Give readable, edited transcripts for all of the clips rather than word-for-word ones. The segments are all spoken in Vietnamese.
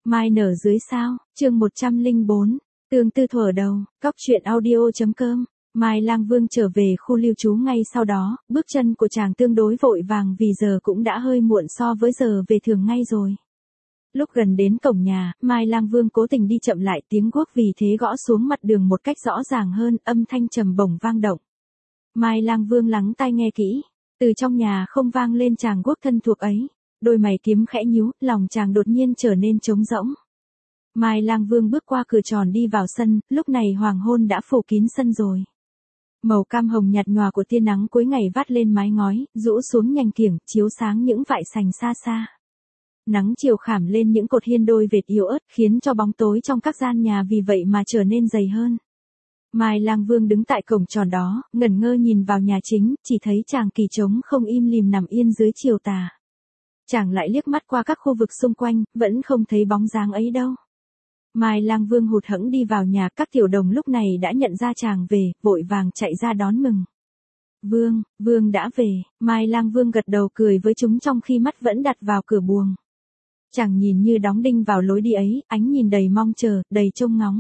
Mai nở dưới sao, chương 104, tương tư thuở đầu, cóc truyện audio.com. Mai Lang Vương trở về khu lưu trú ngay sau đó, bước chân của chàng tương đối vội vàng vì giờ cũng đã hơi muộn so với giờ về thường ngay rồi. Lúc gần đến cổng nhà, Mai Lang Vương cố tình đi chậm lại, tiếng guốc vì thế gõ xuống mặt đường một cách rõ ràng hơn, âm thanh trầm bổng vang động. Mai Lang Vương lắng tai nghe kỹ, từ trong nhà không vang lên tràng guốc thân thuộc ấy. Đôi mày kiếm khẽ nhíu, lòng chàng đột nhiên trở nên trống rỗng. Mai Lang Vương bước qua cửa tròn đi vào sân, lúc này hoàng hôn đã phủ kín sân rồi. Màu cam hồng nhạt nhòa của tia nắng cuối ngày vắt lên mái ngói, rũ xuống nhành kiểng, chiếu sáng những vại sành xa xa. Nắng chiều khảm lên những cột hiên đôi vệt yếu ớt, khiến cho bóng tối trong các gian nhà vì vậy mà trở nên dày hơn. Mai Lang Vương đứng tại cổng tròn đó, ngẩn ngơ nhìn vào nhà chính, chỉ thấy chàng kỳ trống không im lìm nằm yên dưới chiều tà. Chàng lại liếc mắt qua các khu vực xung quanh, vẫn không thấy bóng dáng ấy đâu. Mai Lang Vương hụt hẫng đi vào nhà, các tiểu đồng lúc này đã nhận ra chàng về, vội vàng chạy ra đón mừng. Vương đã về, Mai Lang Vương gật đầu cười với chúng trong khi mắt vẫn đặt vào cửa buồng. Chàng nhìn như đóng đinh vào lối đi ấy, ánh nhìn đầy mong chờ, đầy trông ngóng.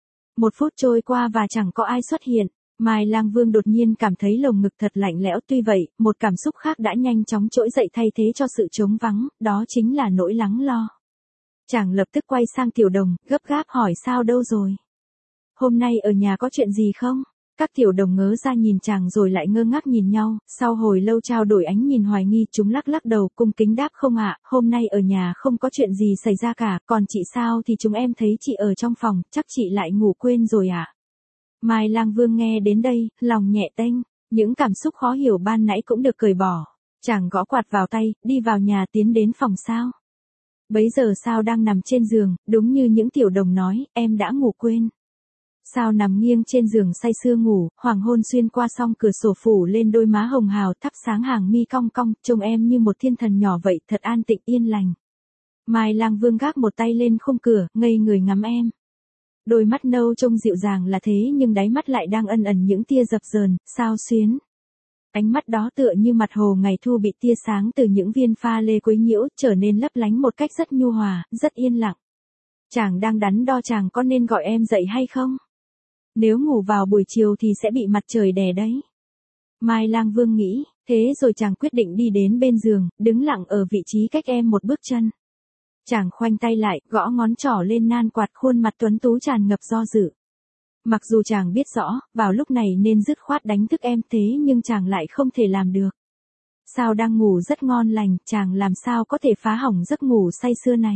1 phút trôi qua và chẳng có ai xuất hiện. Mai Lang Vương đột nhiên cảm thấy lồng ngực thật lạnh lẽo, tuy vậy, một cảm xúc khác đã nhanh chóng trỗi dậy thay thế cho sự trống vắng, đó chính là nỗi lắng lo. Chàng lập tức quay sang tiểu đồng, gấp gáp hỏi sao đâu rồi? Hôm nay ở nhà có chuyện gì không? Các tiểu đồng ngớ ra nhìn chàng rồi lại ngơ ngác nhìn nhau, sau hồi lâu trao đổi ánh nhìn hoài nghi, chúng lắc lắc đầu cung kính đáp không ạ, hôm nay ở nhà không có chuyện gì xảy ra cả, còn chị sao thì chúng em thấy chị ở trong phòng, chắc chị lại ngủ quên rồi ạ. Mai Lang Vương nghe đến đây, lòng nhẹ tênh, những cảm xúc khó hiểu ban nãy cũng được cởi bỏ. Chàng gõ quạt vào tay, đi vào nhà tiến đến phòng Sao. Bấy giờ Sao đang nằm trên giường, đúng như những tiểu đồng nói, em đã ngủ quên. Sao nằm nghiêng trên giường say sưa ngủ, hoàng hôn xuyên qua song cửa sổ phủ lên đôi má hồng hào, thắp sáng hàng mi cong cong, trông em như một thiên thần nhỏ vậy, thật an tịnh yên lành. Mai Lang Vương gác một tay lên khung cửa, ngây người ngắm em. Đôi mắt nâu trông dịu dàng là thế nhưng đáy mắt lại đang ẩn ẩn những tia dập dờn, sao xuyến. Ánh mắt đó tựa như mặt hồ ngày thu bị tia sáng từ những viên pha lê quấy nhiễu, trở nên lấp lánh một cách rất nhu hòa, rất yên lặng. Chàng đang đắn đo chàng có nên gọi em dậy hay không? Nếu ngủ vào buổi chiều thì sẽ bị mặt trời đè đấy. Mai Lang Vương nghĩ, thế rồi chàng quyết định đi đến bên giường, đứng lặng ở vị trí cách em 1 bước chân. Chàng khoanh tay lại, gõ ngón trỏ lên nan quạt, khuôn mặt tuấn tú tràn ngập do dự. Mặc dù chàng biết rõ, vào lúc này nên dứt khoát đánh thức em thế nhưng chàng lại không thể làm được. Sao đang ngủ rất ngon lành, chàng làm sao có thể phá hỏng giấc ngủ say sưa này.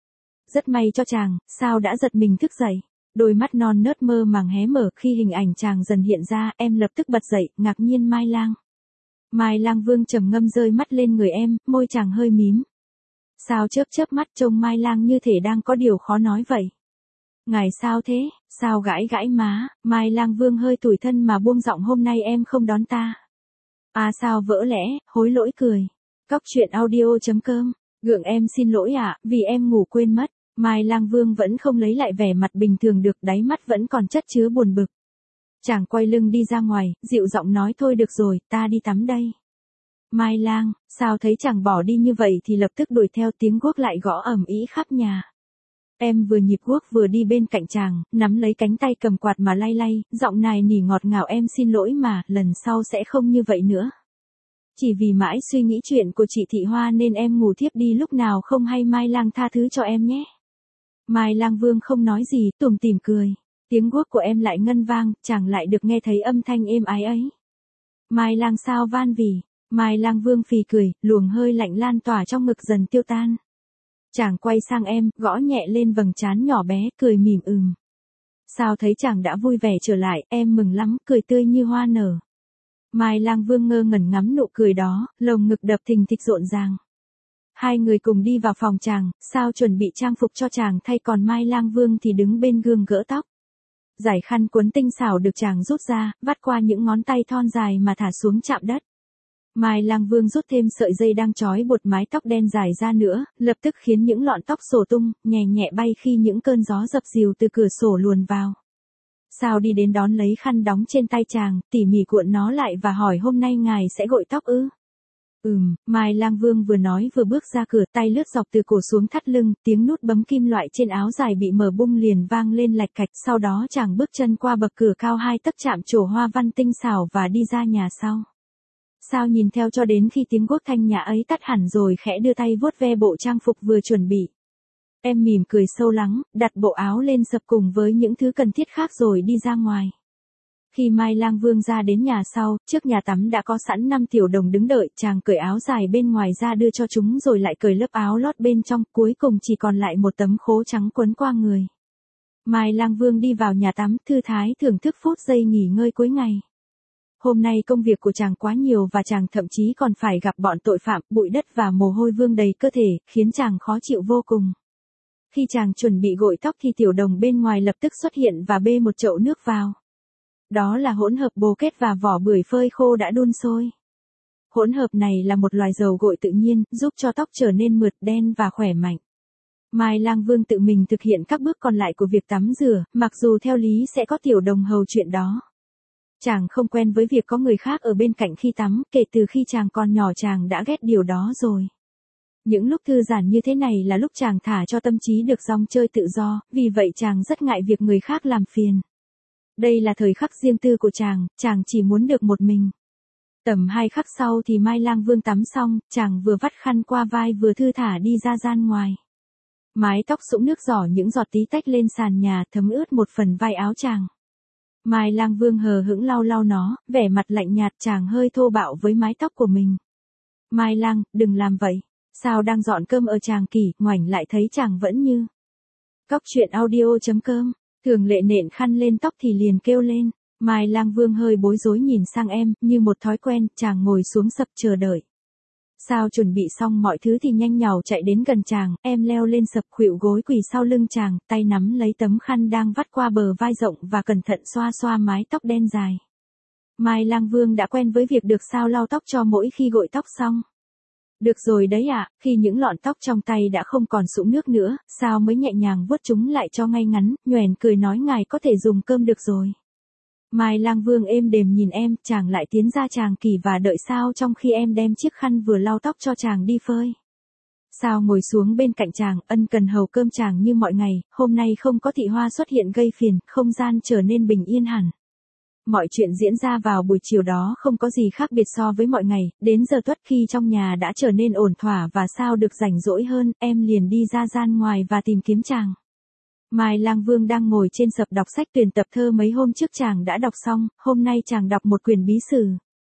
Rất may cho chàng, Sao đã giật mình thức dậy. Đôi mắt non nớt mơ màng hé mở khi hình ảnh chàng dần hiện ra, em lập tức bật dậy, ngạc nhiên Mai Lang. Mai Lang Vương trầm ngâm rơi mắt lên người em, môi chàng hơi mím. Sao chớp chớp mắt trông Mai Lang như thể đang có điều khó nói vậy. Ngài sao thế? Sao gãi gãi má, Mai Lang Vương hơi tủi thân mà buông giọng hôm nay em không đón ta. À Sao vỡ lẽ, hối lỗi cười. Cóc truyện audio.com, gượng em xin lỗi ạ, vì em ngủ quên mất. Mai Lang Vương vẫn không lấy lại vẻ mặt bình thường được, đáy mắt vẫn còn chất chứa buồn bực. Chàng quay lưng đi ra ngoài, dịu giọng nói thôi được rồi, ta đi tắm đây. Mai Lang, Sao thấy chàng bỏ đi như vậy thì lập tức đuổi theo, tiếng guốc lại gõ ầm ĩ khắp nhà. Em vừa nhịp guốc vừa đi bên cạnh chàng, nắm lấy cánh tay cầm quạt mà lay lay, giọng nài nỉ ngọt ngào em xin lỗi mà, lần sau sẽ không như vậy nữa. Chỉ vì mãi suy nghĩ chuyện của chị Thị Hoa nên em ngủ thiếp đi lúc nào không hay, Mai Lang tha thứ cho em nhé. Mai Lang Vương không nói gì, tủm tỉm cười. Tiếng guốc của em lại ngân vang, chàng lại được nghe thấy âm thanh êm ái ấy. Mai Lang sao van vỉ. Mai Lang Vương phì cười, luồng hơi lạnh lan tỏa trong ngực dần tiêu tan. Chàng quay sang em, gõ nhẹ lên vầng trán nhỏ bé, cười mỉm Sao thấy chàng đã vui vẻ trở lại, em mừng lắm, cười tươi như hoa nở. Mai Lang Vương ngơ ngẩn ngắm nụ cười đó, lồng ngực đập thình thịch rộn ràng. Hai người cùng đi vào phòng chàng, Sao chuẩn bị trang phục cho chàng thay, còn Mai Lang Vương thì đứng bên gương gỡ tóc. Giải khăn cuốn tinh xảo được chàng rút ra, vắt qua những ngón tay thon dài mà thả xuống chạm đất. Mai Lang Vương rút thêm sợi dây đang trói buộc mái tóc đen dài ra nữa, lập tức khiến những lọn tóc xổ tung, nhẹ nhẹ bay khi những cơn gió dập dìu từ cửa sổ luồn vào. Sao đi đến đón lấy khăn đóng trên tay chàng, tỉ mỉ cuộn nó lại và hỏi hôm nay ngài sẽ gội tóc ư? Mai Lang Vương vừa nói vừa bước ra cửa, tay lướt dọc từ cổ xuống thắt lưng, tiếng nút bấm kim loại trên áo dài bị mở bung liền vang lên lạch cạch, sau đó chàng bước chân qua bậc cửa cao 2 tấc chạm trổ hoa văn tinh xảo và đi ra nhà sau. Sao nhìn theo cho đến khi tiếng guốc thanh nhã ấy tắt hẳn rồi khẽ đưa tay vuốt ve bộ trang phục vừa chuẩn bị. Em mỉm cười sâu lắng, đặt bộ áo lên sập cùng với những thứ cần thiết khác rồi đi ra ngoài. Khi Mai Lang Vương ra đến nhà sau, trước nhà tắm đã có sẵn 5 tiểu đồng đứng đợi, chàng cởi áo dài bên ngoài ra đưa cho chúng rồi lại cởi lớp áo lót bên trong, cuối cùng chỉ còn lại một tấm khố trắng quấn qua người. Mai Lang Vương đi vào nhà tắm, thư thái thưởng thức phút giây nghỉ ngơi cuối ngày. Hôm nay công việc của chàng quá nhiều và chàng thậm chí còn phải gặp bọn tội phạm, bụi đất và mồ hôi vương đầy cơ thể, khiến chàng khó chịu vô cùng. Khi chàng chuẩn bị gội tóc thì tiểu đồng bên ngoài lập tức xuất hiện và bê một chậu nước vào. Đó là hỗn hợp bồ kết và vỏ bưởi phơi khô đã đun sôi. Hỗn hợp này là một loại dầu gội tự nhiên, giúp cho tóc trở nên mượt đen và khỏe mạnh. Mai Lang Vương tự mình thực hiện các bước còn lại của việc tắm rửa, mặc dù theo lý sẽ có tiểu đồng hầu chuyện đó. Chàng không quen với việc có người khác ở bên cạnh khi tắm, kể từ khi chàng còn nhỏ chàng đã ghét điều đó rồi. Những lúc thư giãn như thế này là lúc chàng thả cho tâm trí được rong chơi tự do, vì vậy chàng rất ngại việc người khác làm phiền. Đây là thời khắc riêng tư của chàng chỉ muốn được một mình. Tầm 2 khắc sau thì Mai Lang Vương tắm xong, chàng vừa vắt khăn qua vai vừa thư thả đi ra gian ngoài. Mái tóc sũng nước giỏ những giọt tí tách lên sàn nhà thấm ướt một phần vai áo chàng. Mai Lang Vương hờ hững lau lau nó, vẻ mặt lạnh nhạt chàng hơi thô bạo với mái tóc của mình. Mai Lang, đừng làm vậy. Sao đang dọn cơm ở chàng kỳ, ngoảnh lại thấy chàng vẫn như. Cóc truyện audio.com, thường lệ nện khăn lên tóc thì liền kêu lên. Mai Lang Vương hơi bối rối nhìn sang em, như một thói quen, chàng ngồi xuống sập chờ đợi. Sao chuẩn bị xong mọi thứ thì nhanh nhảu chạy đến gần chàng, em leo lên sập khuỵu gối quỳ sau lưng chàng, tay nắm lấy tấm khăn đang vắt qua bờ vai rộng và cẩn thận xoa xoa mái tóc đen dài. Mai Lang Vương đã quen với việc được Sao lau tóc cho mỗi khi gội tóc xong. Được rồi đấy ạ, khi những lọn tóc trong tay đã không còn sũng nước nữa, Sao mới nhẹ nhàng vuốt chúng lại cho ngay ngắn, nhoẻn cười nói ngài có thể dùng cơm được rồi. Mai Lang Vương êm đềm nhìn em, chàng lại tiến ra chàng kỳ và đợi Sao trong khi em đem chiếc khăn vừa lau tóc cho chàng đi phơi. Sao ngồi xuống bên cạnh chàng, ân cần hầu cơm chàng như mọi ngày, hôm nay không có Thị Hoa xuất hiện gây phiền, không gian trở nên bình yên hẳn. Mọi chuyện diễn ra vào buổi chiều đó không có gì khác biệt so với mọi ngày, đến giờ tuất khi trong nhà đã trở nên ổn thỏa và Sao được rảnh rỗi hơn, em liền đi ra gian ngoài và tìm kiếm chàng. Mai Lang Vương đang ngồi trên sập đọc sách tuyển tập thơ mấy hôm trước chàng đã đọc xong, hôm nay chàng đọc một quyển bí sử.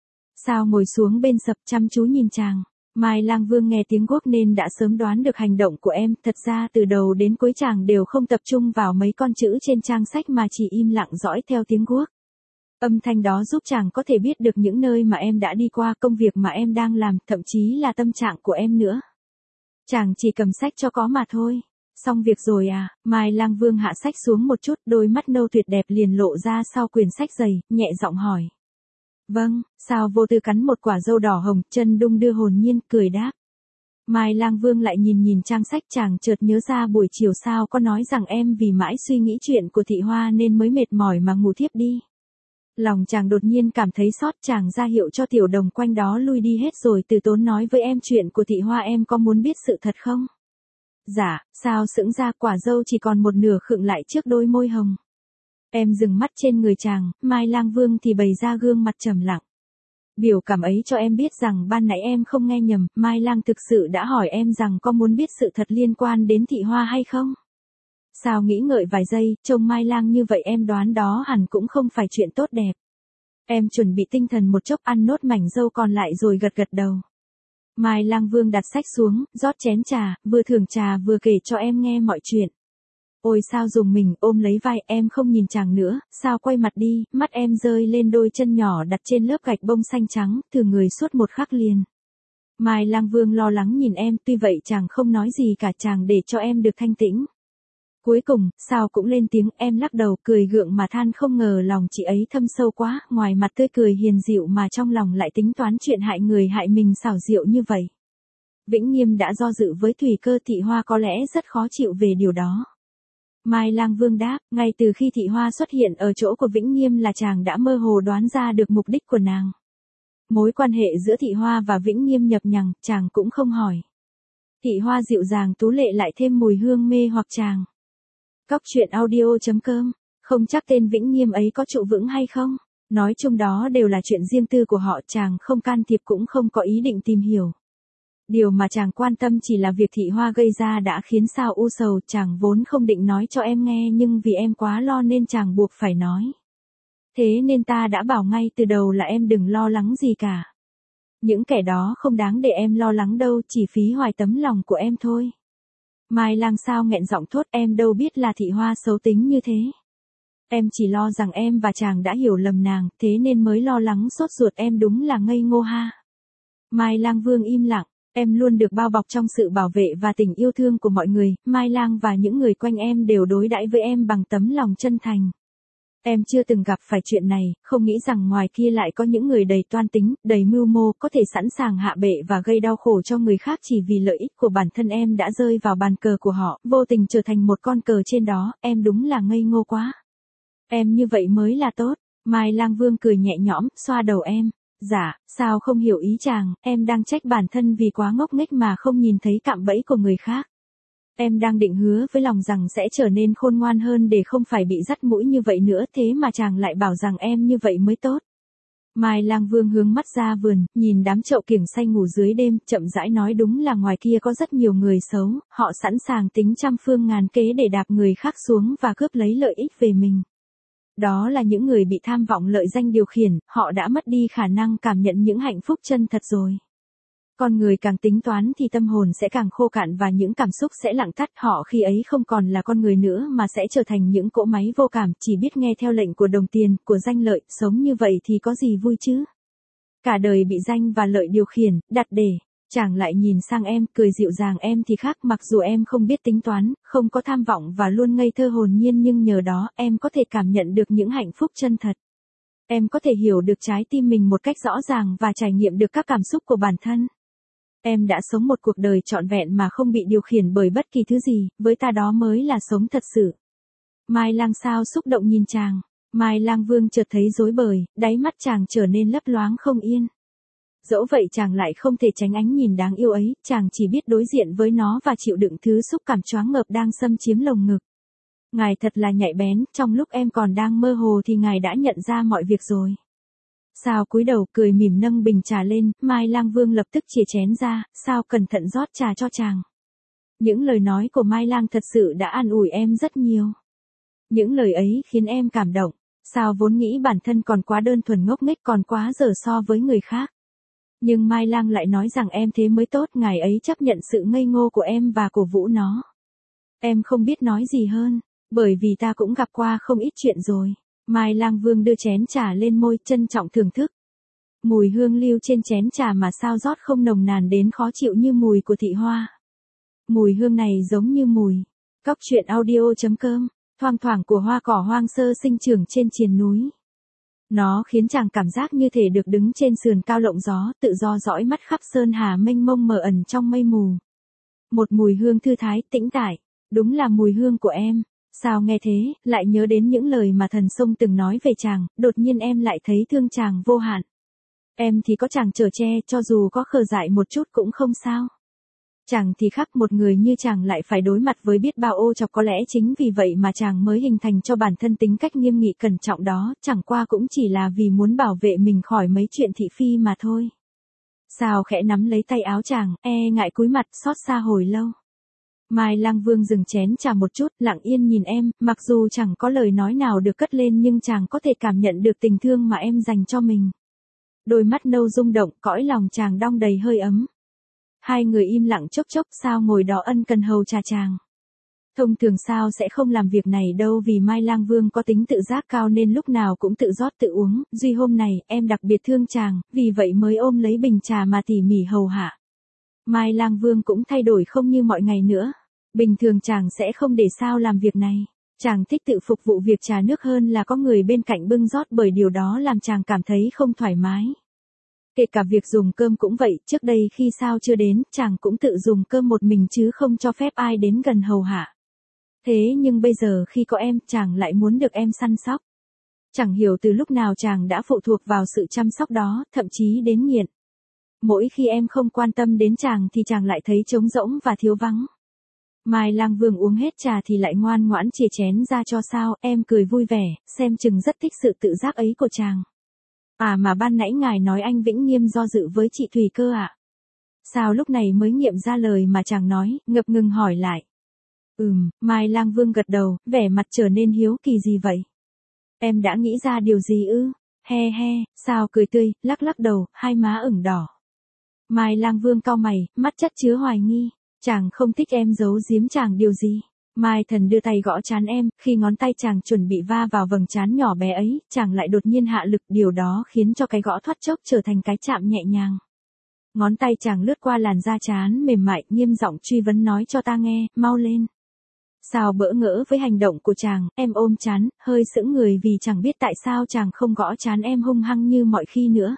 Sao ngồi xuống bên sập chăm chú nhìn chàng. Mai Lang Vương nghe tiếng guốc nên đã sớm đoán được hành động của em, thật ra từ đầu đến cuối chàng đều không tập trung vào mấy con chữ trên trang sách mà chỉ im lặng dõi theo tiếng guốc. Âm thanh đó giúp chàng có thể biết được những nơi mà em đã đi qua, công việc mà em đang làm, thậm chí là tâm trạng của em nữa. Chàng chỉ cầm sách cho có mà thôi. Xong việc rồi à? Mai Lang Vương hạ sách xuống một chút, đôi mắt nâu tuyệt đẹp liền lộ ra sau quyển sách dày, nhẹ giọng hỏi. Vâng, Sao vô tư cắn một quả dâu đỏ hồng, chân đung đưa hồn nhiên, cười đáp. Mai Lang Vương lại nhìn trang sách chàng chợt nhớ ra buổi chiều Sao có nói rằng em vì mãi suy nghĩ chuyện của Thị Hoa nên mới mệt mỏi mà ngủ thiếp đi. Lòng chàng đột nhiên cảm thấy xót chàng ra hiệu cho tiểu đồng quanh đó lui đi hết rồi từ tốn nói với em chuyện của Thị Hoa em có muốn biết sự thật không? Dạ, Sao sững ra quả dâu chỉ còn một nửa khựng lại trước đôi môi hồng. Em dừng mắt trên người chàng, Mai Lang Vương thì bày ra gương mặt trầm lặng. Biểu cảm ấy cho em biết rằng ban nãy em không nghe nhầm, Mai Lang thực sự đã hỏi em rằng có muốn biết sự thật liên quan đến Thị Hoa hay không? Sao nghĩ ngợi vài giây, trông Mai Lang như vậy em đoán đó hẳn cũng không phải chuyện tốt đẹp. Em chuẩn bị tinh thần một chốc ăn nốt mảnh dâu còn lại rồi gật gật đầu. Mai Lang Vương đặt sách xuống, rót chén trà, vừa thưởng trà vừa kể cho em nghe mọi chuyện. Ôi Sao dùng mình ôm lấy vai em không nhìn chàng nữa, Sao quay mặt đi, mắt em rơi lên đôi chân nhỏ đặt trên lớp gạch bông xanh trắng, từ người suốt một khắc liền. Mai Lang Vương lo lắng nhìn em, tuy vậy chàng không nói gì cả, chàng để cho em được thanh tĩnh. Cuối cùng, Sao cũng lên tiếng, em lắc đầu, cười gượng mà than không ngờ lòng chị ấy thâm sâu quá, ngoài mặt tươi cười hiền dịu mà trong lòng lại tính toán chuyện hại người hại mình xảo diệu như vậy. Vĩnh Nghiêm đã do dự với Thủy Cơ, Thị Hoa có lẽ rất khó chịu về điều đó. Mai Lang Vương đáp, ngay từ khi Thị Hoa xuất hiện ở chỗ của Vĩnh Nghiêm là chàng đã mơ hồ đoán ra được mục đích của nàng. Mối quan hệ giữa Thị Hoa và Vĩnh Nghiêm nhập nhằng, chàng cũng không hỏi. Thị Hoa dịu dàng tú lệ lại thêm mùi hương mê hoặc chàng. Cóc truyện audio.com, không chắc tên Vĩnh Nghiêm ấy có trụ vững hay không. Nói chung đó đều là chuyện riêng tư của họ, chàng không can thiệp cũng không có ý định tìm hiểu. Điều mà chàng quan tâm chỉ là việc Thị Hoa gây ra đã khiến Sao u sầu, chàng vốn không định nói cho em nghe nhưng vì em quá lo nên chàng buộc phải nói. Thế nên ta đã bảo ngay từ đầu là em đừng lo lắng gì cả. Những kẻ đó không đáng để em lo lắng đâu, chỉ phí hoài tấm lòng của em thôi. Mai Lang Sao nghẹn giọng thốt, em đâu biết là Thị Hoa xấu tính như thế. Em chỉ lo rằng em và chàng đã hiểu lầm nàng, thế nên mới lo lắng sốt ruột, em đúng là ngây ngô ha. Mai Lang Vương im lặng, em luôn được bao bọc trong sự bảo vệ và tình yêu thương của mọi người, Mai Lang và những người quanh em đều đối đãi với em bằng tấm lòng chân thành. Em chưa từng gặp phải chuyện này, không nghĩ rằng ngoài kia lại có những người đầy toan tính, đầy mưu mô, có thể sẵn sàng hạ bệ và gây đau khổ cho người khác chỉ vì lợi ích của bản thân em đã rơi vào bàn cờ của họ, vô tình trở thành một con cờ trên đó, em đúng là ngây ngô quá. Em như vậy mới là tốt. Mai Lang Vương cười nhẹ nhõm, xoa đầu em. Dạ, sao không hiểu ý chàng, em đang trách bản thân vì quá ngốc nghếch mà không nhìn thấy cạm bẫy của người khác. Em đang định hứa với lòng rằng sẽ trở nên khôn ngoan hơn để không phải bị dắt mũi như vậy nữa, thế mà chàng lại bảo rằng em như vậy mới tốt. Mai Lang Vương hướng mắt ra vườn, nhìn đám trậu kiểng say ngủ dưới đêm, chậm rãi nói, đúng là ngoài kia có rất nhiều người xấu, họ sẵn sàng tính trăm phương ngàn kế để đạp người khác xuống và cướp lấy lợi ích về mình. Đó là những người bị tham vọng lợi danh điều khiển, họ đã mất đi khả năng cảm nhận những hạnh phúc chân thật rồi. Con người càng tính toán thì tâm hồn sẽ càng khô cạn và những cảm xúc sẽ lặng tắt, họ khi ấy không còn là con người nữa mà sẽ trở thành những cỗ máy vô cảm, chỉ biết nghe theo lệnh của đồng tiền, của danh lợi, sống như vậy thì có gì vui chứ? Cả đời bị danh và lợi điều khiển, đặt để. Chàng lại nhìn sang em, cười dịu dàng, em thì khác, mặc dù em không biết tính toán, không có tham vọng và luôn ngây thơ hồn nhiên nhưng nhờ đó em có thể cảm nhận được những hạnh phúc chân thật. Em có thể hiểu được trái tim mình một cách rõ ràng và trải nghiệm được các cảm xúc của bản thân. Em đã sống một cuộc đời trọn vẹn mà không bị điều khiển bởi bất kỳ thứ gì, với ta đó mới là sống thật sự. Mai Lang Sao xúc động nhìn chàng. Mai Lang Vương chợt thấy rối bời, đáy mắt chàng trở nên lấp loáng không yên. Dẫu vậy chàng lại không thể tránh ánh nhìn đáng yêu ấy, chàng chỉ biết đối diện với nó và chịu đựng thứ xúc cảm choáng ngợp đang xâm chiếm lồng ngực. Ngài thật là nhạy bén, trong lúc em còn đang mơ hồ thì ngài đã nhận ra mọi việc rồi. Sao cúi đầu cười mỉm nâng bình trà lên, Mai Lang Vương lập tức chìa chén ra, Sao cẩn thận rót trà cho chàng. Những lời nói của Mai Lang thật sự đã an ủi em rất nhiều. Những lời ấy khiến em cảm động, Sao vốn nghĩ bản thân còn quá đơn thuần ngốc nghếch, còn quá dở so với người khác. Nhưng Mai Lang lại nói rằng em thế mới tốt, ngài ấy chấp nhận sự ngây ngô của em và cổ vũ nó. Em không biết nói gì hơn, bởi vì ta cũng gặp qua không ít chuyện rồi. Mai Lang Vương đưa chén trà lên môi, trân trọng thưởng thức. Mùi hương lưu trên chén trà mà Sao rót không nồng nàn đến khó chịu như mùi của Thị Hoa. Mùi hương này giống như mùi. Cóc truyện audio.com, thoang thoảng của hoa cỏ hoang sơ sinh trưởng trên triền núi. Nó khiến chàng cảm giác như thể được đứng trên sườn cao lộng gió, tự do dõi mắt khắp sơn hà mênh mông mờ ẩn trong mây mù. Một mùi hương thư thái, tĩnh tại, đúng là mùi hương của em. Sao nghe thế, lại nhớ đến những lời mà thần sông từng nói về chàng, đột nhiên em lại thấy thương chàng vô hạn. Em thì có chàng chở che, cho dù có khờ dại một chút cũng không sao. Chàng thì khác, một người như chàng lại phải đối mặt với biết bao ô chọc, có lẽ chính vì vậy mà chàng mới hình thành cho bản thân tính cách nghiêm nghị cẩn trọng đó, chẳng qua cũng chỉ là vì muốn bảo vệ mình khỏi mấy chuyện thị phi mà thôi. Sao khẽ nắm lấy tay áo chàng, ngại cúi mặt, xót xa hồi lâu. Mai Lang Vương dừng chén trà một chút, lặng yên nhìn em, mặc dù chẳng có lời nói nào được cất lên nhưng chàng có thể cảm nhận được tình thương mà em dành cho mình. Đôi mắt nâu rung động, cõi lòng chàng đong đầy hơi ấm. Hai người im lặng chốc chốc, Sao ngồi đó ân cần hầu trà chàng. Thông thường Sao sẽ không làm việc này đâu, vì Mai Lang Vương có tính tự giác cao nên lúc nào cũng tự rót tự uống, duy hôm này, em đặc biệt thương chàng, vì vậy mới ôm lấy bình trà mà tỉ mỉ hầu hạ. Mai Lang Vương cũng thay đổi không như mọi ngày nữa. Bình thường chàng sẽ không để Sao làm việc này. Chàng thích tự phục vụ việc trà nước hơn là có người bên cạnh bưng rót, bởi điều đó làm chàng cảm thấy không thoải mái. Kể cả việc dùng cơm cũng vậy, trước đây khi Sao chưa đến, chàng cũng tự dùng cơm một mình chứ không cho phép ai đến gần hầu hạ. Thế nhưng bây giờ khi có em, chàng lại muốn được em săn sóc. Chẳng hiểu từ lúc nào chàng đã phụ thuộc vào sự chăm sóc đó, thậm chí đến nghiện. Mỗi khi em không quan tâm đến chàng thì chàng lại thấy trống rỗng và thiếu vắng. Mai Lang Vương uống hết trà thì lại ngoan ngoãn chìa chén ra cho sao, em cười vui vẻ, xem chừng rất thích sự tự giác ấy của chàng. À mà ban nãy ngài nói anh Vĩnh Nghiêm do dự với chị Thùy cơ ạ? Sao lúc này mới nghiệm ra lời mà chàng nói, ngập ngừng hỏi lại. Mai Lang Vương gật đầu, vẻ mặt trở nên hiếu kỳ gì vậy? Em đã nghĩ ra điều gì ư? He he, sao cười tươi, lắc lắc đầu, hai má ửng đỏ. Mai Lang Vương cau mày, mắt chất chứa hoài nghi. Chàng không thích em giấu giếm chàng điều gì? Mai Thần đưa tay gõ trán em, khi ngón tay chàng chuẩn bị va vào vầng trán nhỏ bé ấy, chàng lại đột nhiên hạ lực, điều đó khiến cho cái gõ thoát chốc trở thành cái chạm nhẹ nhàng. Ngón tay chàng lướt qua làn da trán mềm mại, nghiêm giọng truy vấn nói cho ta nghe, mau lên. Sao bỡ ngỡ với hành động của chàng, em ôm trán, hơi sững người vì chẳng biết tại sao chàng không gõ trán em hung hăng như mọi khi nữa.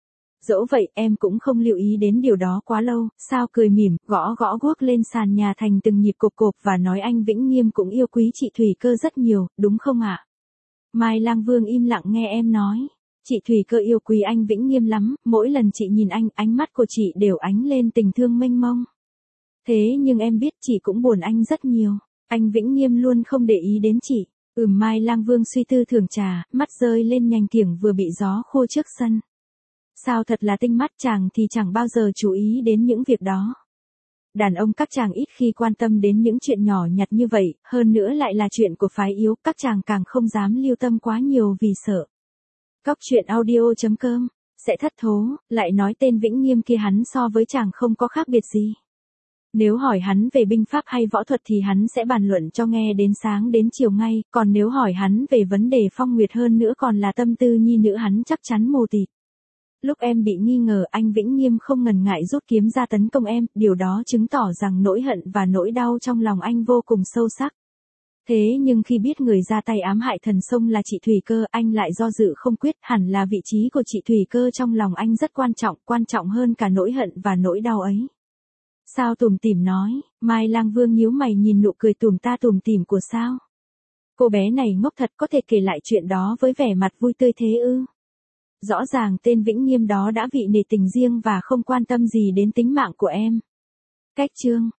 Dẫu vậy em cũng không lưu ý đến điều đó quá lâu, sao cười mỉm, gõ gõ guốc lên sàn nhà thành từng nhịp cộp cộp và nói anh Vĩnh Nghiêm cũng yêu quý chị Thùy cơ rất nhiều, đúng không ạ? Mai Lang Vương im lặng nghe em nói. Chị Thùy cơ yêu quý anh Vĩnh Nghiêm lắm, mỗi lần chị nhìn anh, ánh mắt của chị đều ánh lên tình thương mênh mông. Thế nhưng em biết chị cũng buồn anh rất nhiều. Anh Vĩnh Nghiêm luôn không để ý đến chị. Mai Lang Vương suy tư thưởng trà, mắt rơi lên nhành kiểng vừa bị gió khô trước sân. Sao thật là tinh mắt, chàng thì chẳng bao giờ chú ý đến những việc đó. Đàn ông các chàng ít khi quan tâm đến những chuyện nhỏ nhặt như vậy, hơn nữa lại là chuyện của phái yếu, các chàng càng không dám lưu tâm quá nhiều vì sợ. Cóc truyện audio.com, sẽ thất thố, lại nói tên Vĩnh Nghiêm kia hắn so với chàng không có khác biệt gì. Nếu hỏi hắn về binh pháp hay võ thuật thì hắn sẽ bàn luận cho nghe đến sáng đến chiều ngay, còn nếu hỏi hắn về vấn đề phong nguyệt hơn nữa còn là tâm tư nhi nữ hắn chắc chắn mù tịt. Lúc em bị nghi ngờ anh Vĩnh Nghiêm không ngần ngại rút kiếm ra tấn công em, điều đó chứng tỏ rằng nỗi hận và nỗi đau trong lòng anh vô cùng sâu sắc. Thế nhưng khi biết người ra tay ám hại thần sông là chị Thùy cơ, anh lại do dự không quyết, hẳn là vị trí của chị Thùy cơ trong lòng anh rất quan trọng hơn cả nỗi hận và nỗi đau ấy. Sao tủm tỉm nói, Mai Lang Vương nhíu mày nhìn nụ cười tủm tỉm của sao. Cô bé này ngốc thật, có thể kể lại chuyện đó với vẻ mặt vui tươi thế ư? Rõ ràng tên Vĩnh Nghiêm đó đã vị nể tình riêng và không quan tâm gì đến tính mạng của em. Cách chương